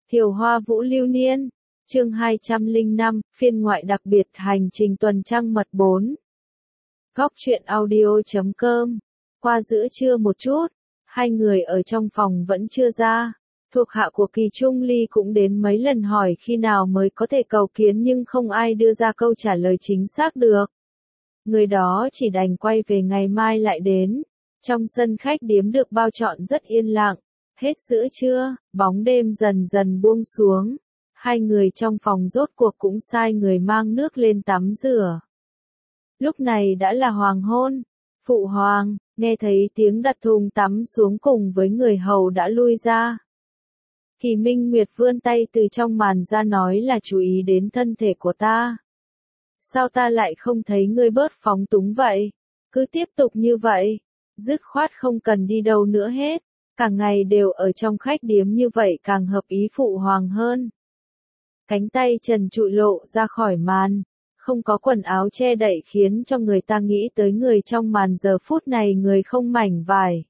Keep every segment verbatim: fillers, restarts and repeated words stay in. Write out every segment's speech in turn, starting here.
Thiều Hoa Vũ Lưu Niên, chương hai trăm lẻ năm, phiên ngoại đặc biệt hành trình tuần trăng mật bốn. Góc truyện audio chấm com. Qua giữa trưa một chút, hai người ở trong phòng vẫn chưa ra. Thuộc hạ của Kỳ Trung Ly cũng đến mấy lần hỏi khi nào mới có thể cầu kiến nhưng không ai đưa ra câu trả lời chính xác được. Người đó chỉ đành quay về ngày mai lại đến. Trong sân khách điếm được bao trọn rất yên lặng. Hết giữa trưa, bóng đêm dần dần buông xuống. Hai người trong phòng rốt cuộc cũng sai người mang nước lên tắm rửa. Lúc này đã là hoàng hôn. Phụ hoàng, nghe thấy tiếng đặt thùng tắm xuống cùng với người hầu đã lui ra. Kỳ Minh Nguyệt vươn tay từ trong màn ra nói là chú ý đến thân thể của ta. Sao ta lại không thấy ngươi bớt phóng túng vậy? Cứ tiếp tục như vậy. Dứt khoát không cần đi đâu nữa hết. Cả ngày đều ở trong khách điếm như vậy càng hợp ý phụ hoàng hơn. Cánh tay trần trụi lộ ra khỏi màn. Không có quần áo che đậy khiến cho người ta nghĩ tới người trong màn giờ phút này người không mảnh vải.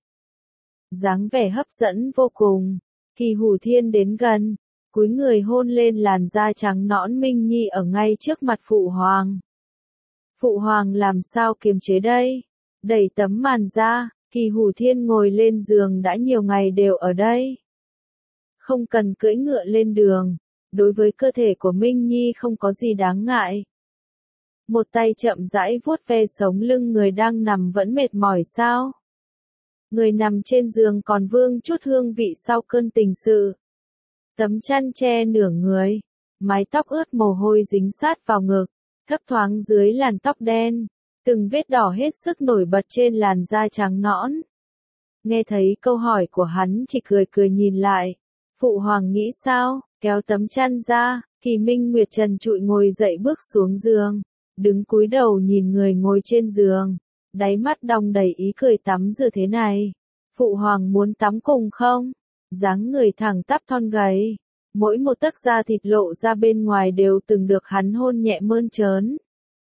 Dáng vẻ hấp dẫn vô cùng. Kỳ Hủ Thiên đến gần, cúi người hôn lên làn da trắng nõn Minh Nhi ở ngay trước mặt phụ hoàng. Phụ hoàng làm sao kiềm chế đây? Đẩy tấm màn ra, Kỳ Hủ Thiên ngồi lên giường đã nhiều ngày đều ở đây. Không cần cưỡi ngựa lên đường, đối với cơ thể của Minh Nhi không có gì đáng ngại. Một tay chậm rãi vuốt ve sống lưng người đang nằm vẫn mệt mỏi sao? Người nằm trên giường còn vương chút hương vị sau cơn tình sự. Tấm chăn che nửa người, mái tóc ướt mồ hôi dính sát vào ngực, thấp thoáng dưới làn tóc đen, từng vết đỏ hết sức nổi bật trên làn da trắng nõn. Nghe thấy câu hỏi của hắn chỉ cười cười nhìn lại. Phụ hoàng nghĩ sao? Kéo tấm chăn ra, Kỳ Minh Nguyệt trần trụi ngồi dậy bước xuống giường, đứng cúi đầu nhìn người ngồi trên giường. Đáy mắt đong đầy ý cười tắm rửa thế này. Phụ hoàng muốn tắm cùng không? Dáng người thẳng tắp thon gầy. Mỗi một tấc da thịt lộ ra bên ngoài đều từng được hắn hôn nhẹ mơn trớn.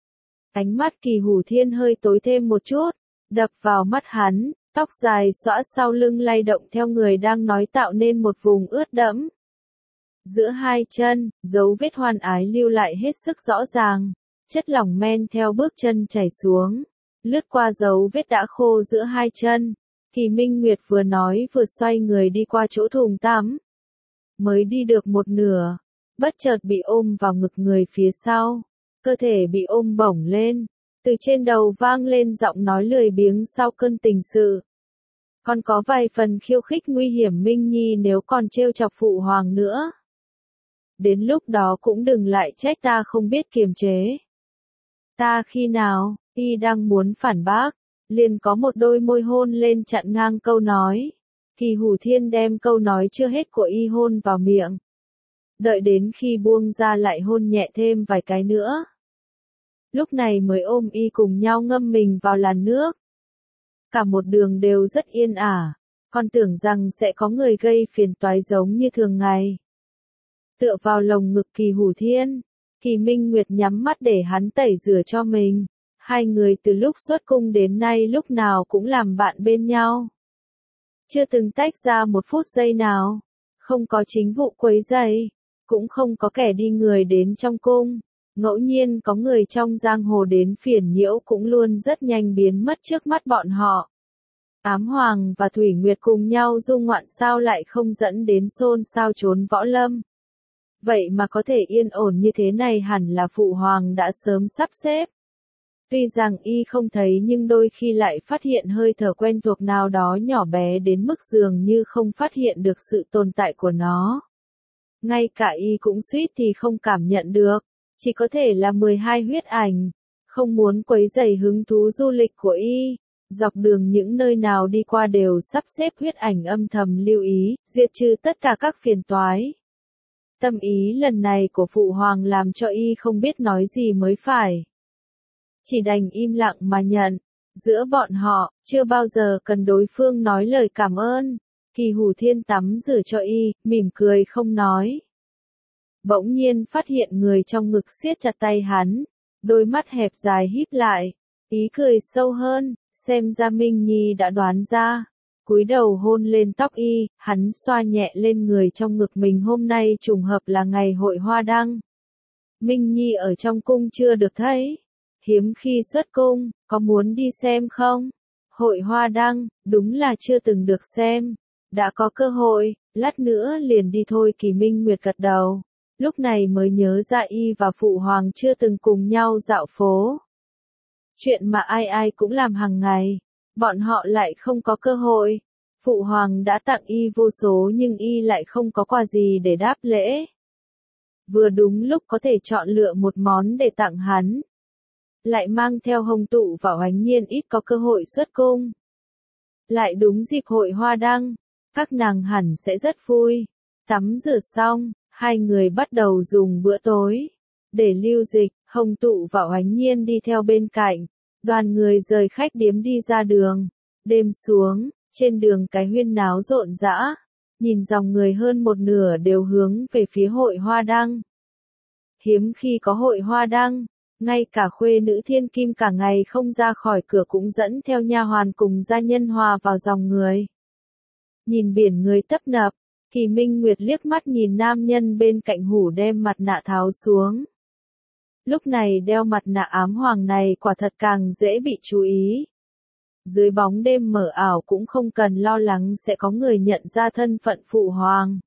Ánh mắt Kỳ Hủ Thiên hơi tối thêm một chút. Đập vào mắt hắn, tóc dài xõa sau lưng lay động theo người đang nói tạo nên một vùng ướt đẫm. Giữa hai chân, dấu vết hoan ái lưu lại hết sức rõ ràng. Chất lỏng men theo bước chân chảy xuống. Lướt qua dấu vết đã khô giữa hai chân, Kỳ Minh Nguyệt vừa nói vừa xoay người đi qua chỗ thùng tắm. Mới đi được một nửa, bất chợt bị ôm vào ngực người phía sau, cơ thể bị ôm bổng lên, từ trên đầu vang lên giọng nói lười biếng sau cơn tình sự. Còn có vài phần khiêu khích nguy hiểm Minh Nhi nếu còn trêu chọc phụ hoàng nữa. Đến lúc đó cũng đừng lại trách ta không biết kiềm chế. Ta khi nào? Y đang muốn phản bác, liền có một đôi môi hôn lên chặn ngang câu nói. Kỳ Hủ Thiên đem câu nói chưa hết của Y hôn vào miệng. Đợi đến khi buông ra lại hôn nhẹ thêm vài cái nữa. Lúc này mới ôm Y cùng nhau ngâm mình vào làn nước. Cả một đường đều rất yên ả, còn tưởng rằng sẽ có người gây phiền toái giống như thường ngày. Tựa vào lồng ngực Kỳ Hủ Thiên, Kỳ Minh Nguyệt nhắm mắt để hắn tẩy rửa cho mình. Hai người từ lúc xuất cung đến nay lúc nào cũng làm bạn bên nhau. Chưa từng tách ra một phút giây nào. Không có chính vụ quấy rầy, cũng không có kẻ đi người đến trong cung. Ngẫu nhiên có người trong giang hồ đến phiền nhiễu cũng luôn rất nhanh biến mất trước mắt bọn họ. Ám Hoàng và Thủy Nguyệt cùng nhau du ngoạn sao lại không dẫn đến xôn xao trốn võ lâm. Vậy mà có thể yên ổn như thế này hẳn là phụ hoàng đã sớm sắp xếp. Tuy rằng Y không thấy nhưng đôi khi lại phát hiện hơi thở quen thuộc nào đó nhỏ bé đến mức dường như không phát hiện được sự tồn tại của nó. Ngay cả Y cũng suýt thì không cảm nhận được, chỉ có thể là mười hai huyết ảnh, không muốn quấy rầy hứng thú du lịch của Y. Dọc đường những nơi nào đi qua đều sắp xếp huyết ảnh âm thầm lưu ý, diệt trừ tất cả các phiền toái. Tâm ý lần này của phụ hoàng làm cho Y không biết nói gì mới phải. Chỉ đành im lặng mà nhận. Giữa bọn họ, chưa bao giờ cần đối phương nói lời cảm ơn. Kỳ Hủ Thiên tắm rửa cho Y, mỉm cười không nói. Bỗng nhiên phát hiện người trong ngực siết chặt tay hắn. Đôi mắt hẹp dài híp lại. Ý cười sâu hơn, xem ra Minh Nhi đã đoán ra. cúi đầu hôn lên tóc y, hắn xoa nhẹ lên người trong ngực mình. Hôm nay trùng hợp là ngày hội hoa đăng. Minh Nhi ở trong cung chưa được thấy. Hiếm khi xuất cung, có muốn đi xem không? Hội hoa đăng, đúng là chưa từng được xem. Đã có cơ hội, lát nữa liền đi thôi. Kỳ Minh Nguyệt gật đầu. Lúc này mới nhớ ra y và Phụ Hoàng chưa từng cùng nhau dạo phố. Chuyện mà ai ai cũng làm hàng ngày. Bọn họ lại không có cơ hội. Phụ Hoàng đã tặng y vô số nhưng y lại không có quà gì để đáp lễ. Vừa đúng lúc có thể chọn lựa một món để tặng hắn. Lại mang theo Hồng Tụ và Oánh Nhiên ít có cơ hội xuất cung. Lại đúng dịp hội hoa đăng, các nàng hẳn sẽ rất vui. Tắm rửa xong, hai người bắt đầu dùng bữa tối. Để lưu dịch, Hồng Tụ và Oánh Nhiên đi theo bên cạnh. Đoàn người rời khách điếm đi ra đường. Đêm xuống, trên đường cái huyên náo rộn rã. Nhìn dòng người hơn một nửa đều hướng về phía hội hoa đăng. Hiếm khi có hội hoa đăng, ngay cả khuê nữ thiên kim cả ngày không ra khỏi cửa cũng dẫn theo nha hoàn cùng gia nhân hòa vào dòng người. Nhìn biển người tấp nập, Kỳ Minh Nguyệt liếc mắt nhìn nam nhân bên cạnh hủ đem mặt nạ tháo xuống. Lúc này đeo mặt nạ ám hoàng này quả thật càng dễ bị chú ý. Dưới bóng đêm mờ ảo cũng không cần lo lắng sẽ có người nhận ra thân phận Phụ Hoàng.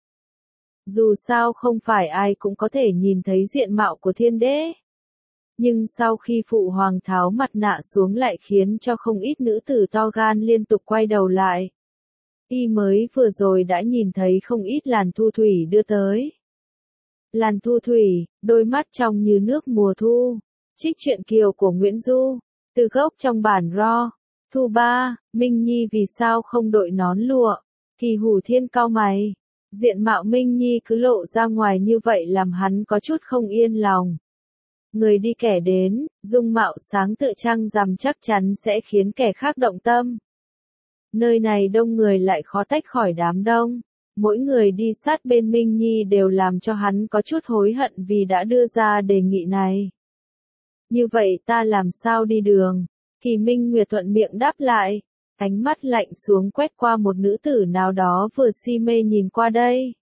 Dù sao không phải ai cũng có thể nhìn thấy diện mạo của thiên đế. Nhưng sau khi Phụ Hoàng tháo mặt nạ xuống lại khiến cho không ít nữ tử to gan liên tục quay đầu lại. Y mới vừa rồi đã nhìn thấy không ít làn thu thủy đưa tới. Làn thu thủy, đôi mắt trong như nước mùa thu. Trích truyện Kiều của Nguyễn Du. Từ gốc trong bản Ro. Thu ba, Minh Nhi vì sao không đội nón lụa? Kỳ Hủ Thiên cau mày. Diện mạo Minh Nhi cứ lộ ra ngoài như vậy làm hắn có chút không yên lòng. Người đi kẻ đến, dung mạo sáng tự trăng rằm chắc chắn sẽ khiến kẻ khác động tâm. Nơi này đông người lại khó tách khỏi đám đông. Mỗi người đi sát bên Minh Nhi đều làm cho hắn có chút hối hận vì đã đưa ra đề nghị này. Như vậy ta làm sao đi đường? Kỳ Minh Nguyệt thuận miệng đáp lại. Ánh mắt lạnh xuống quét qua một nữ tử nào đó vừa si mê nhìn qua đây.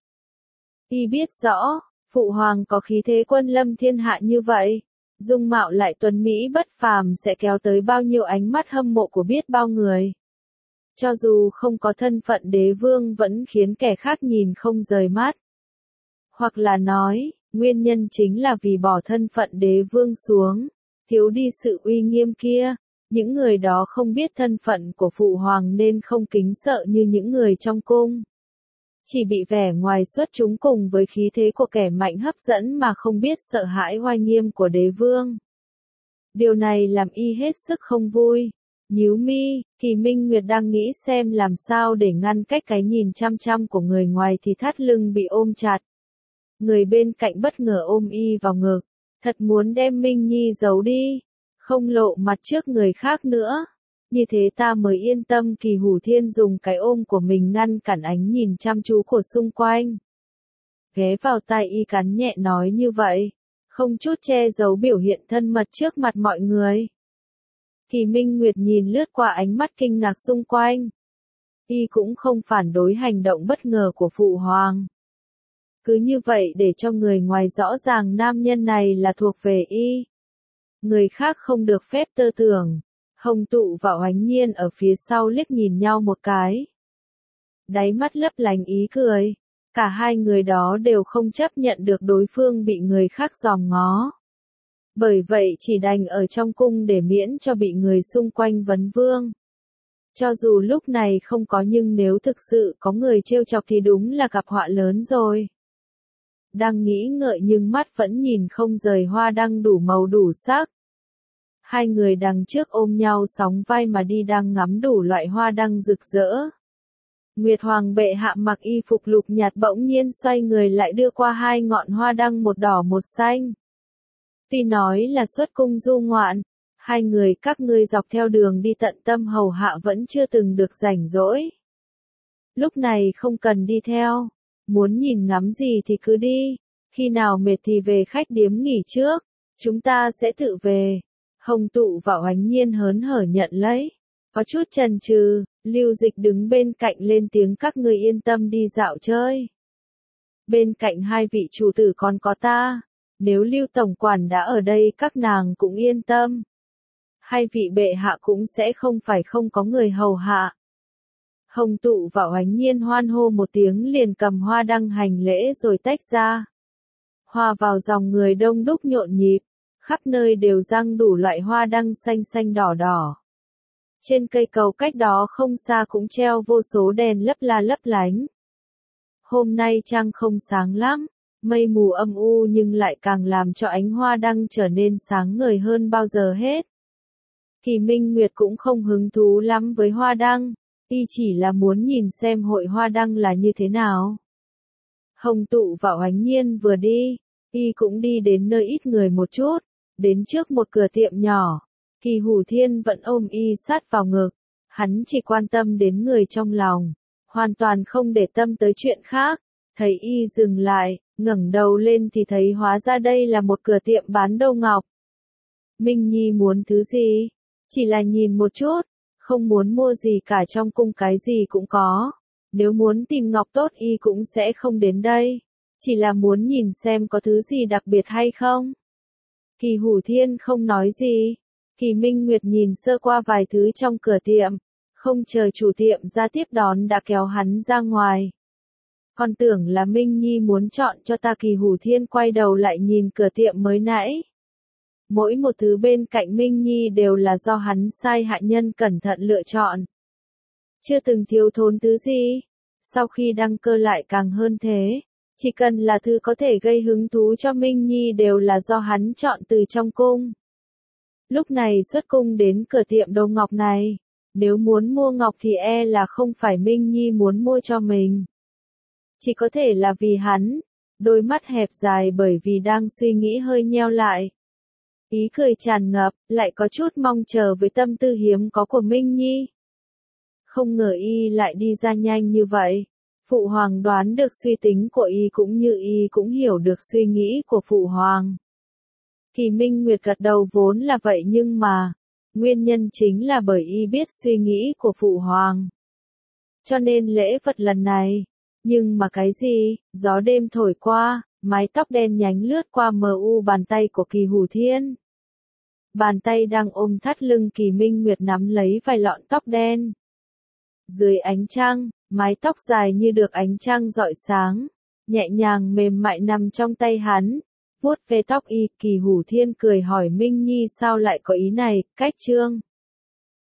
Y biết rõ, Phụ Hoàng có khí thế quân lâm thiên hạ như vậy. Dung mạo lại tuấn mỹ bất phàm sẽ kéo tới bao nhiêu ánh mắt hâm mộ của biết bao người. Cho dù không có thân phận đế vương vẫn khiến kẻ khác nhìn không rời mắt. Hoặc là nói, nguyên nhân chính là vì bỏ thân phận đế vương xuống, thiếu đi sự uy nghiêm kia. Những người đó không biết thân phận của Phụ Hoàng nên không kính sợ như những người trong cung. Chỉ bị vẻ ngoài xuất chúng cùng với khí thế của kẻ mạnh hấp dẫn mà không biết sợ hãi oai nghiêm của đế vương. Điều này làm y hết sức không vui. Nhíu mi, Kỳ Minh Nguyệt đang nghĩ xem làm sao để ngăn cách cái nhìn chăm chăm của người ngoài thì thắt lưng bị ôm chặt. Người bên cạnh bất ngờ ôm y vào ngực. Thật muốn đem Minh Nhi giấu đi. Không lộ mặt trước người khác nữa. Như thế ta mới yên tâm. Kỳ Hủ Thiên dùng cái ôm của mình ngăn cản ánh nhìn chăm chú của xung quanh. Ghé vào tai y cắn nhẹ nói như vậy. Không chút che giấu biểu hiện thân mật trước mặt mọi người. Kỳ Minh Nguyệt nhìn lướt qua ánh mắt kinh ngạc xung quanh. Y cũng không phản đối hành động bất ngờ của Phụ Hoàng. Cứ như vậy để cho người ngoài rõ ràng nam nhân này là thuộc về y. Người khác không được phép tơ tưởng. Hồng Tụ và Oánh Nhiên ở phía sau liếc nhìn nhau một cái. Đáy mắt lấp lánh ý cười. Cả hai người đó đều không chấp nhận được đối phương bị người khác dòm ngó. Bởi vậy chỉ đành ở trong cung để miễn cho bị người xung quanh vấn vương. Cho dù lúc này không có nhưng nếu thực sự có người trêu chọc thì đúng là gặp họa lớn rồi. Đang nghĩ ngợi nhưng mắt vẫn nhìn không rời hoa đăng đủ màu đủ sắc. Hai người đằng trước ôm nhau sóng vai mà đi đang ngắm đủ loại hoa đăng rực rỡ. Nguyệt Hoàng bệ hạ mặc y phục lục nhạt bỗng nhiên xoay người lại đưa qua hai ngọn hoa đăng một đỏ một xanh. Tuy nói là xuất cung du ngoạn, hai người các ngươi dọc theo đường đi tận tâm hầu hạ vẫn chưa từng được rảnh rỗi. Lúc này không cần đi theo, muốn nhìn ngắm gì thì cứ đi, khi nào mệt thì về khách điếm nghỉ trước, chúng ta sẽ tự về. Hồng Tụ và Oánh Nhiên hớn hở nhận lấy. Có chút chần chừ, Lưu Dịch đứng bên cạnh lên tiếng các người yên tâm đi dạo chơi. Bên cạnh hai vị chủ tử còn có ta, nếu Lưu tổng quản đã ở đây các nàng cũng yên tâm. Hai vị bệ hạ cũng sẽ không phải không có người hầu hạ. Hồng Tụ và Oánh Nhiên hoan hô một tiếng liền cầm hoa đăng hành lễ rồi tách ra. Hòa vào dòng người đông đúc nhộn nhịp, khắp nơi đều răng đủ loại hoa đăng xanh xanh đỏ đỏ. Trên cây cầu cách đó không xa cũng treo vô số đèn lấp la lấp lánh. Hôm nay trăng không sáng lắm, mây mù âm u nhưng lại càng làm cho ánh hoa đăng trở nên sáng ngời hơn bao giờ hết. Kỳ Minh Nguyệt cũng không hứng thú lắm với hoa đăng, y chỉ là muốn nhìn xem hội hoa đăng là như thế nào. Hồng Tụ và Oánh Nhiên vừa đi, y cũng đi đến nơi ít người một chút, đến trước một cửa tiệm nhỏ. Kỳ Hủ Thiên vẫn ôm y sát vào ngực, hắn chỉ quan tâm đến người trong lòng, hoàn toàn không để tâm tới chuyện khác. Thấy y dừng lại, ngẩng đầu lên thì thấy hóa ra đây là một cửa tiệm bán đâu ngọc. Minh Nhi muốn thứ gì? Chỉ là nhìn một chút, không muốn mua gì cả, trong cung cái gì cũng có. Nếu muốn tìm ngọc tốt y cũng sẽ không đến đây, chỉ là muốn nhìn xem có thứ gì đặc biệt hay không. Kỳ Hủ Thiên không nói gì. Kỳ Minh Nguyệt nhìn sơ qua vài thứ trong cửa tiệm, không chờ chủ tiệm ra tiếp đón đã kéo hắn ra ngoài. Còn tưởng là Minh Nhi muốn chọn cho ta. Kỳ Hủ Thiên quay đầu lại nhìn cửa tiệm mới nãy. Mỗi một thứ bên cạnh Minh Nhi đều là do hắn sai hạ nhân cẩn thận lựa chọn. Chưa từng thiếu thốn thứ gì. Sau khi đăng cơ lại càng hơn thế. Chỉ cần là thứ có thể gây hứng thú cho Minh Nhi đều là do hắn chọn từ trong cung. Lúc này xuất cung đến cửa tiệm đồ ngọc này. Nếu muốn mua ngọc thì e là không phải Minh Nhi muốn mua cho mình. Chỉ có thể là vì hắn. Đôi mắt hẹp dài bởi vì đang suy nghĩ hơi nheo lại. Ý cười tràn ngập, lại có chút mong chờ với tâm tư hiếm có của Minh Nhi. Không ngờ y lại đi ra nhanh như vậy. Phụ hoàng đoán được suy tính của y cũng như y cũng hiểu được suy nghĩ của phụ hoàng. Kỳ Minh Nguyệt gật đầu, vốn là vậy nhưng mà, nguyên nhân chính là bởi y biết suy nghĩ của phụ hoàng. Cho nên lễ vật lần này, nhưng mà cái gì, gió đêm thổi qua, mái tóc đen nhánh lướt qua mờ u bàn tay của Kỳ Hủ Thiên. Bàn tay đang ôm thắt lưng Kỳ Minh Nguyệt nắm lấy vài lọn tóc đen. Dưới ánh trăng, mái tóc dài như được ánh trăng rọi sáng, nhẹ nhàng mềm mại nằm trong tay hắn. Vuốt ve tóc y, Kỳ Hủ Thiên cười hỏi Minh Nhi sao lại có ý này, cách trương.